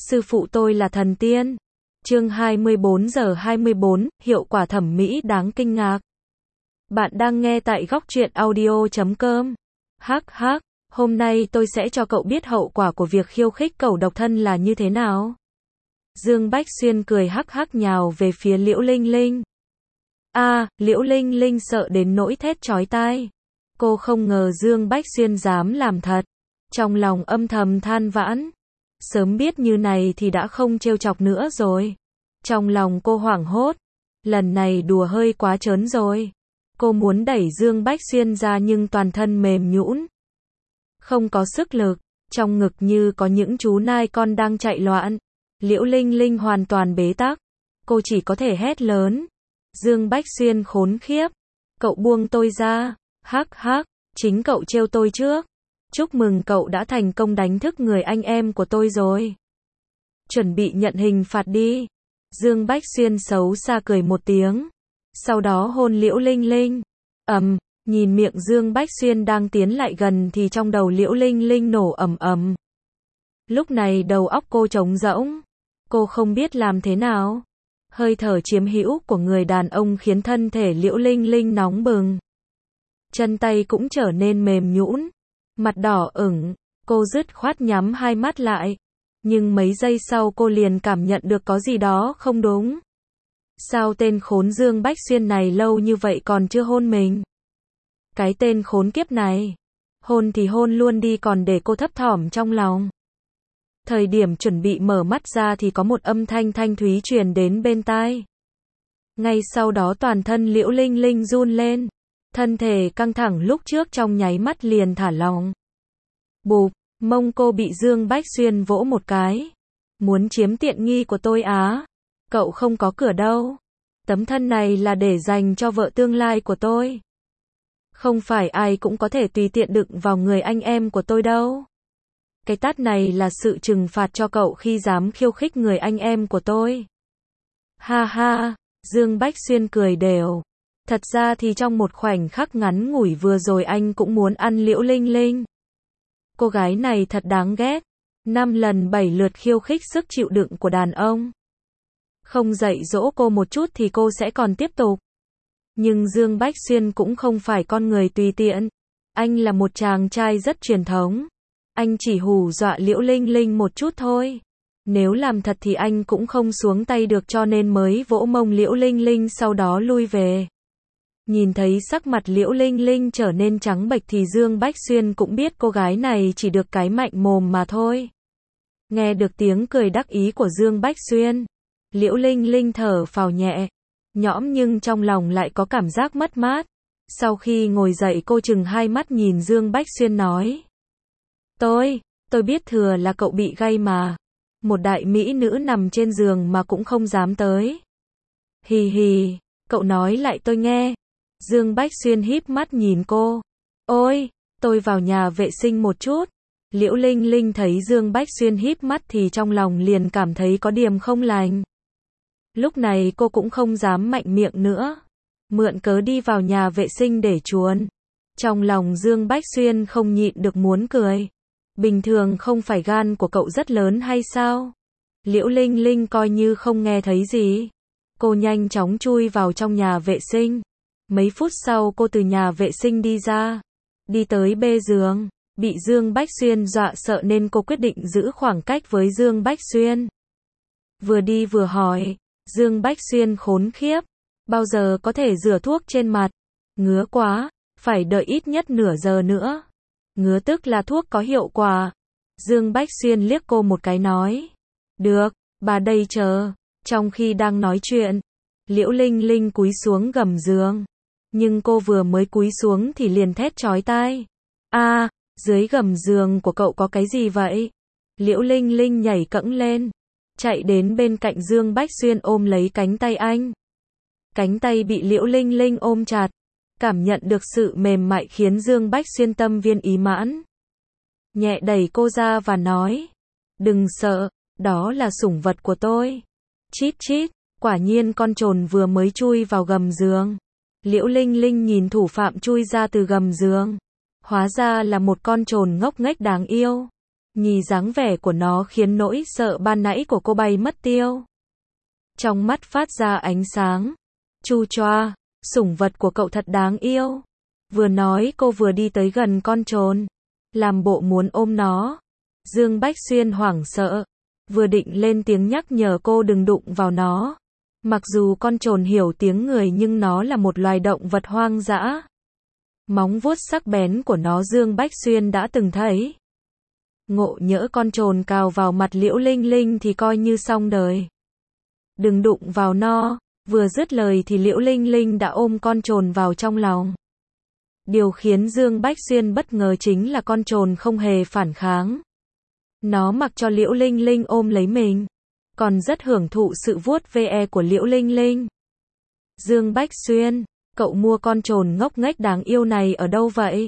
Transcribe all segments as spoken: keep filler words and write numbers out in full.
Sư phụ tôi là thần tiên. Chương hai mươi bốn giờ hai mươi bốn, hiệu quả thẩm mỹ đáng kinh ngạc. Bạn đang nghe tại góc truyện audio chấm com. Hắc hắc, hôm nay tôi sẽ cho cậu biết hậu quả của việc khiêu khích cẩu độc thân là như thế nào. Dương Bách Xuyên cười hắc hắc nhào về phía Liễu Linh Linh. A, à, Liễu Linh Linh sợ đến nỗi thét chói tai. Cô không ngờ Dương Bách Xuyên dám làm thật. Trong lòng âm thầm than vãn. Sớm biết như này thì đã không trêu chọc nữa rồi. Trong lòng cô hoảng hốt. Lần này đùa hơi quá trớn rồi. Cô muốn đẩy Dương Bách Xuyên ra nhưng toàn thân mềm nhũn. Không có sức lực. Trong ngực như có những chú nai con đang chạy loạn. Liễu Linh Linh hoàn toàn bế tắc. Cô chỉ có thể hét lớn. Dương Bách Xuyên khốn khiếp. Cậu buông tôi ra. Hắc hắc, chính cậu trêu tôi trước. Chúc mừng cậu đã thành công đánh thức người anh em của tôi rồi. Chuẩn bị nhận hình phạt đi. Dương Bách Xuyên xấu xa cười một tiếng. Sau đó hôn Liễu Linh Linh. Ầm, nhìn miệng Dương Bách Xuyên đang tiến lại gần thì trong đầu Liễu Linh Linh nổ ầm ầm. Lúc này đầu óc cô trống rỗng. Cô không biết làm thế nào. Hơi thở chiếm hữu của người đàn ông khiến thân thể Liễu Linh Linh nóng bừng. Chân tay cũng trở nên mềm nhũn. Mặt đỏ ửng, cô dứt khoát nhắm hai mắt lại. Nhưng mấy giây sau cô liền cảm nhận được có gì đó không đúng. Sao tên khốn Dương Bách Xuyên này lâu như vậy còn chưa hôn mình? Cái tên khốn kiếp này. Hôn thì hôn luôn đi còn để cô thấp thỏm trong lòng. Thời điểm chuẩn bị mở mắt ra thì có một âm thanh thanh thúy truyền đến bên tai. Ngay sau đó toàn thân Liễu Linh Linh run lên. Thân thể căng thẳng lúc trước trong nháy mắt liền thả lỏng. Bụp, mông cô bị Dương Bách Xuyên vỗ một cái. Muốn chiếm tiện nghi của tôi á? Cậu không có cửa đâu. Tấm thân này là để dành cho vợ tương lai của tôi. Không phải ai cũng có thể tùy tiện đựng vào người anh em của tôi đâu. Cái tát này là sự trừng phạt cho cậu khi dám khiêu khích người anh em của tôi. Ha ha, Dương Bách Xuyên cười đều. Thật ra thì trong một khoảnh khắc ngắn ngủi vừa rồi anh cũng muốn ăn Liễu Linh Linh. Cô gái này thật đáng ghét. Năm lần bảy lượt khiêu khích sức chịu đựng của đàn ông. Không dạy dỗ cô một chút thì cô sẽ còn tiếp tục. Nhưng Dương Bách Xuyên cũng không phải con người tùy tiện. Anh là một chàng trai rất truyền thống. Anh chỉ hù dọa Liễu Linh Linh một chút thôi. Nếu làm thật thì anh cũng không xuống tay được cho nên mới vỗ mông Liễu Linh Linh sau đó lui về. Nhìn thấy sắc mặt Liễu Linh Linh trở nên trắng bệch thì Dương Bách Xuyên cũng biết cô gái này chỉ được cái mạnh mồm mà thôi. Nghe được tiếng cười đắc ý của Dương Bách Xuyên, Liễu Linh Linh thở phào nhẹ, nhõm nhưng trong lòng lại có cảm giác mất mát. Sau khi ngồi dậy cô chừng hai mắt nhìn Dương Bách Xuyên nói. Tôi, tôi biết thừa là cậu bị gay mà. Một đại mỹ nữ nằm trên giường mà cũng không dám tới. Hì hì, cậu nói lại tôi nghe. Dương Bách Xuyên híp mắt nhìn cô. Ôi, tôi vào nhà vệ sinh một chút. Liễu Linh Linh thấy Dương Bách Xuyên híp mắt thì trong lòng liền cảm thấy có điểm không lành. Lúc này cô cũng không dám mạnh miệng nữa. Mượn cớ đi vào nhà vệ sinh để chuồn. Trong lòng Dương Bách Xuyên không nhịn được muốn cười. Bình thường không phải gan của cậu rất lớn hay sao? Liễu Linh Linh coi như không nghe thấy gì. Cô nhanh chóng chui vào trong nhà vệ sinh. Mấy phút sau cô từ nhà vệ sinh đi ra. Đi tới bê giường. Bị Dương Bách Xuyên dọa sợ nên cô quyết định giữ khoảng cách với Dương Bách Xuyên. Vừa đi vừa hỏi. Dương Bách Xuyên khốn khiếp. Bao giờ có thể rửa thuốc trên mặt? Ngứa quá. Phải đợi ít nhất nửa giờ nữa. Ngứa tức là thuốc có hiệu quả. Dương Bách Xuyên liếc cô một cái nói. Được, bà đây chờ. Trong khi đang nói chuyện, Liễu Linh Linh cúi xuống gầm giường. Nhưng cô vừa mới cúi xuống thì liền thét chói tai. A, à, dưới gầm giường của cậu có cái gì vậy? Liễu Linh Linh nhảy cẫng lên. Chạy đến bên cạnh Dương Bách Xuyên ôm lấy cánh tay anh. Cánh tay bị Liễu Linh Linh ôm chặt. Cảm nhận được sự mềm mại khiến Dương Bách Xuyên tâm viên ý mãn. Nhẹ đẩy cô ra và nói. Đừng sợ, đó là sủng vật của tôi. Chít chít, quả nhiên con trồn vừa mới chui vào gầm giường. Liễu Linh Linh nhìn thủ phạm chui ra từ gầm giường. Hóa ra là một con trồn ngốc nghếch đáng yêu. Nhì dáng vẻ của nó khiến nỗi sợ ban nãy của cô bay mất tiêu. Trong mắt phát ra ánh sáng. Chu choa, sủng vật của cậu thật đáng yêu. Vừa nói cô vừa đi tới gần con trồn. Làm bộ muốn ôm nó. Dương Bách Xuyên hoảng sợ. Vừa định lên tiếng nhắc nhở cô đừng đụng vào nó. Mặc dù con trồn hiểu tiếng người nhưng nó là một loài động vật hoang dã. Móng vuốt sắc bén của nó Dương Bách Xuyên đã từng thấy. Ngộ nhỡ con trồn cào vào mặt Liễu Linh Linh thì coi như xong đời. Đừng đụng vào nó. Vừa dứt lời thì Liễu Linh Linh đã ôm con trồn vào trong lòng. Điều khiến Dương Bách Xuyên bất ngờ chính là con trồn không hề phản kháng. Nó mặc cho Liễu Linh Linh ôm lấy mình. Còn rất hưởng thụ sự vuốt ve của Liễu Linh Linh. Dương Bách Xuyên, cậu mua con trồn ngốc nghếch đáng yêu này ở đâu vậy?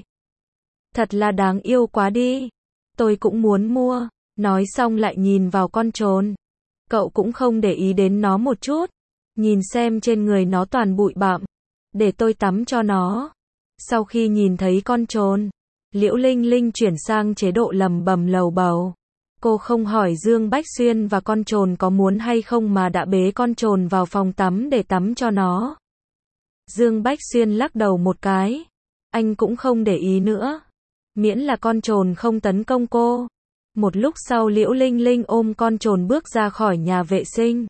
Thật là đáng yêu quá đi. Tôi cũng muốn mua. Nói xong lại nhìn vào con trồn. Cậu cũng không để ý đến nó một chút. Nhìn xem trên người nó toàn bụi bặm. Để tôi tắm cho nó. Sau khi nhìn thấy con trồn, Liễu Linh Linh chuyển sang chế độ lầm bầm lầu bầu. Cô không hỏi Dương Bách Xuyên và con trồn có muốn hay không mà đã bế con trồn vào phòng tắm để tắm cho nó. Dương Bách Xuyên lắc đầu một cái. Anh cũng không để ý nữa. Miễn là con trồn không tấn công cô. Một lúc sau Liễu Linh Linh ôm con trồn bước ra khỏi nhà vệ sinh.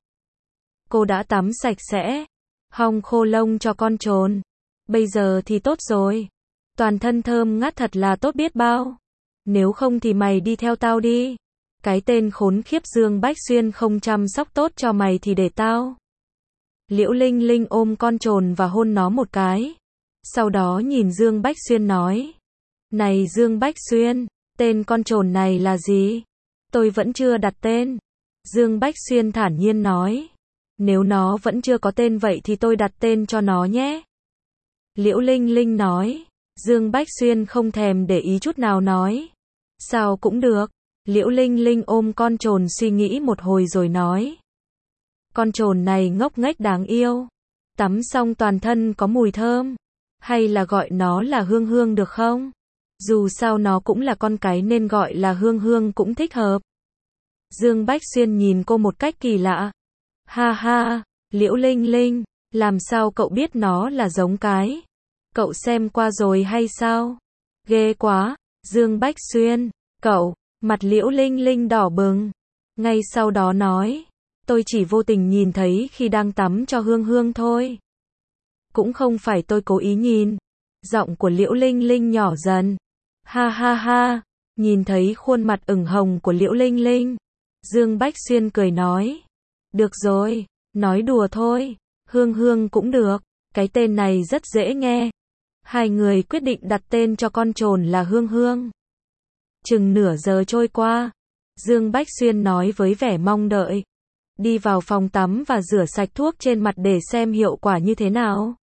Cô đã tắm sạch sẽ. Hong khô lông cho con trồn. Bây giờ thì tốt rồi. Toàn thân thơm ngát thật là tốt biết bao. Nếu không thì mày đi theo tao đi. Cái tên khốn khiếp Dương Bách Xuyên không chăm sóc tốt cho mày thì để tao. Liễu Linh Linh ôm con trồn và hôn nó một cái. Sau đó nhìn Dương Bách Xuyên nói. Này Dương Bách Xuyên, tên con trồn này là gì? Tôi vẫn chưa đặt tên. Dương Bách Xuyên thản nhiên nói. Nếu nó vẫn chưa có tên vậy thì tôi đặt tên cho nó nhé. Liễu Linh Linh nói. Dương Bách Xuyên không thèm để ý chút nào nói. Sao cũng được. Liễu Linh Linh ôm con trồn suy nghĩ một hồi rồi nói. Con trồn này ngốc nghếch đáng yêu. Tắm xong toàn thân có mùi thơm. Hay là gọi nó là Hương Hương được không? Dù sao nó cũng là con cái nên gọi là Hương Hương cũng thích hợp. Dương Bách Xuyên nhìn cô một cách kỳ lạ. Ha ha, Liễu Linh Linh, làm sao cậu biết nó là giống cái? Cậu xem qua rồi hay sao? Ghê quá, Dương Bách Xuyên, cậu, mặt Liễu Linh Linh đỏ bừng. Ngay sau đó nói, tôi chỉ vô tình nhìn thấy khi đang tắm cho Hương Hương thôi. Cũng không phải tôi cố ý nhìn. Giọng của Liễu Linh Linh nhỏ dần. Ha ha ha, nhìn thấy khuôn mặt ửng hồng của Liễu Linh Linh. Dương Bách Xuyên cười nói. Được rồi, nói đùa thôi. Hương Hương cũng được, cái tên này rất dễ nghe. Hai người quyết định đặt tên cho con trồn là Hương Hương. Chừng nửa giờ trôi qua, Dương Bách Xuyên nói với vẻ mong đợi. Đi vào phòng tắm và rửa sạch thuốc trên mặt để xem hiệu quả như thế nào.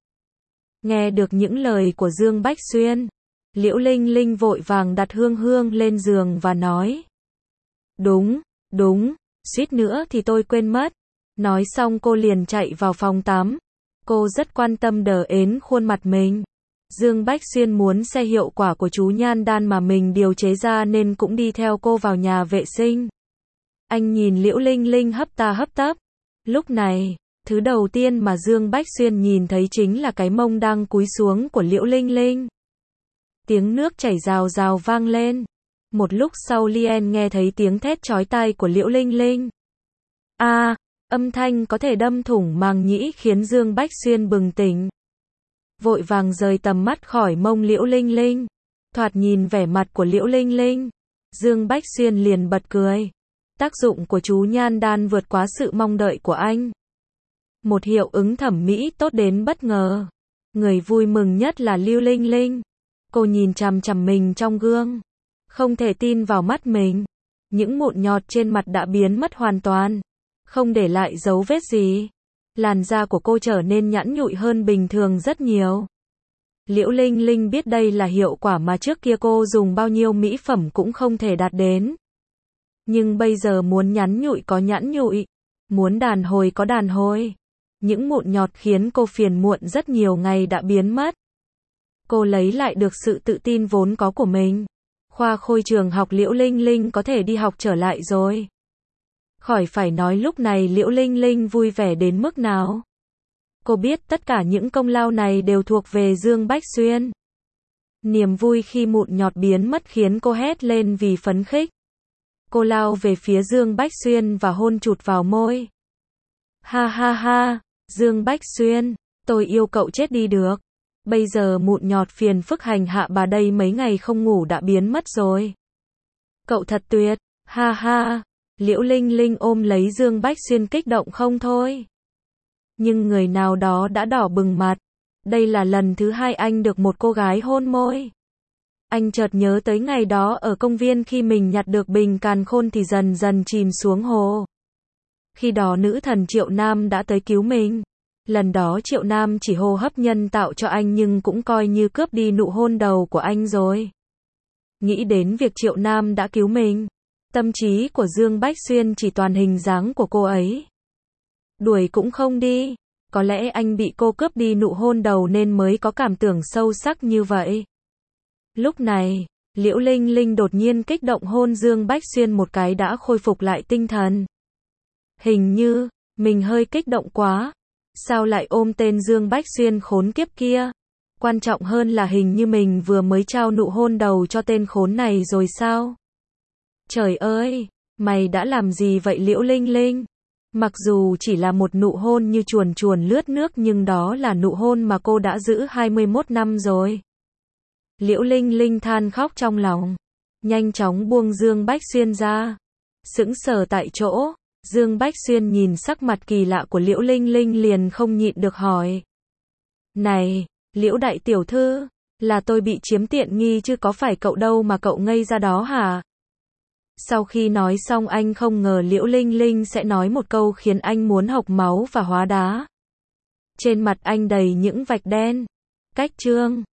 Nghe được những lời của Dương Bách Xuyên, Liễu Linh Linh vội vàng đặt Hương Hương lên giường và nói. Đúng, đúng, suýt nữa thì tôi quên mất. Nói xong cô liền chạy vào phòng tắm. Cô rất quan tâm đờ ến khuôn mặt mình. Dương Bách Xuyên muốn xem hiệu quả của chú nhan đan mà mình điều chế ra nên cũng đi theo cô vào nhà vệ sinh. Anh nhìn Liễu Linh Linh hấp ta hấp tấp. Lúc này, thứ đầu tiên mà Dương Bách Xuyên nhìn thấy chính là cái mông đang cúi xuống của Liễu Linh Linh. Tiếng nước chảy rào rào vang lên. Một lúc sau Lien nghe thấy tiếng thét chói tai của Liễu Linh Linh. A, à, âm thanh có thể đâm thủng màng nhĩ khiến Dương Bách Xuyên bừng tỉnh. Vội vàng rời tầm mắt khỏi mông Liễu Linh Linh. Thoạt nhìn vẻ mặt của Liễu Linh Linh, Dương Bách Xuyên liền bật cười. Tác dụng của chú nhan đan vượt quá sự mong đợi của anh. Một hiệu ứng thẩm mỹ tốt đến bất ngờ. Người vui mừng nhất là Liễu Linh Linh. Cô nhìn chằm chằm mình trong gương. Không thể tin vào mắt mình. Những mụn nhọt trên mặt đã biến mất hoàn toàn. Không để lại dấu vết gì. Làn da của cô trở nên nhẵn nhụi hơn bình thường rất nhiều. Liễu Linh Linh biết đây là hiệu quả mà trước kia cô dùng bao nhiêu mỹ phẩm cũng không thể đạt đến. Nhưng bây giờ muốn nhẵn nhụi có nhẵn nhụi. Muốn đàn hồi có đàn hồi. Những mụn nhọt khiến cô phiền muộn rất nhiều ngày đã biến mất. Cô lấy lại được sự tự tin vốn có của mình. khoa khôi trường học Liễu Linh Linh có thể đi học trở lại rồi. Khỏi phải nói lúc này Liễu Linh Linh vui vẻ đến mức nào. Cô biết tất cả những công lao này đều thuộc về Dương Bách Xuyên. Niềm vui khi mụn nhọt biến mất khiến cô hét lên vì phấn khích. Cô lao về phía Dương Bách Xuyên và hôn chụt vào môi. Ha ha ha, Dương Bách Xuyên, tôi yêu cậu chết đi được. Bây giờ mụn nhọt phiền phức hành hạ bà đây mấy ngày không ngủ đã biến mất rồi. Cậu thật tuyệt, ha ha. Liễu Linh Linh ôm lấy Dương Bách Xuyên kích động không thôi. Nhưng người nào đó đã đỏ bừng mặt. Đây là lần thứ hai anh được một cô gái hôn môi. Anh chợt nhớ tới ngày đó ở công viên khi mình nhặt được bình càn khôn thì dần dần chìm xuống hồ. Khi đó nữ thần Triệu Nam đã tới cứu mình. Lần đó Triệu Nam chỉ hô hấp nhân tạo cho anh nhưng cũng coi như cướp đi nụ hôn đầu của anh rồi. Nghĩ đến việc Triệu Nam đã cứu mình, tâm trí của Dương Bách Xuyên chỉ toàn hình dáng của cô ấy. Đuổi cũng không đi. Có lẽ anh bị cô cướp đi nụ hôn đầu nên mới có cảm tưởng sâu sắc như vậy. Lúc này, Liễu Linh Linh đột nhiên kích động hôn Dương Bách Xuyên một cái đã khôi phục lại tinh thần. Hình như, mình hơi kích động quá. Sao lại ôm tên Dương Bách Xuyên khốn kiếp kia? Quan trọng hơn là hình như mình vừa mới trao nụ hôn đầu cho tên khốn này rồi sao? Trời ơi, mày đã làm gì vậy Liễu Linh Linh? Mặc dù chỉ là một nụ hôn như chuồn chuồn lướt nước nhưng đó là nụ hôn mà cô đã giữ hai mươi mốt năm rồi. Liễu Linh Linh than khóc trong lòng. Nhanh chóng buông Dương Bách Xuyên ra. Sững sờ tại chỗ. Dương Bách Xuyên nhìn sắc mặt kỳ lạ của Liễu Linh Linh liền không nhịn được hỏi. Này, Liễu đại tiểu thư, là tôi bị chiếm tiện nghi chứ có phải cậu đâu mà cậu ngây ra đó hả? Sau khi nói xong anh không ngờ Liễu Linh Linh sẽ nói một câu khiến anh muốn hộc máu và hóa đá. Trên mặt anh đầy những vạch đen. Cách chương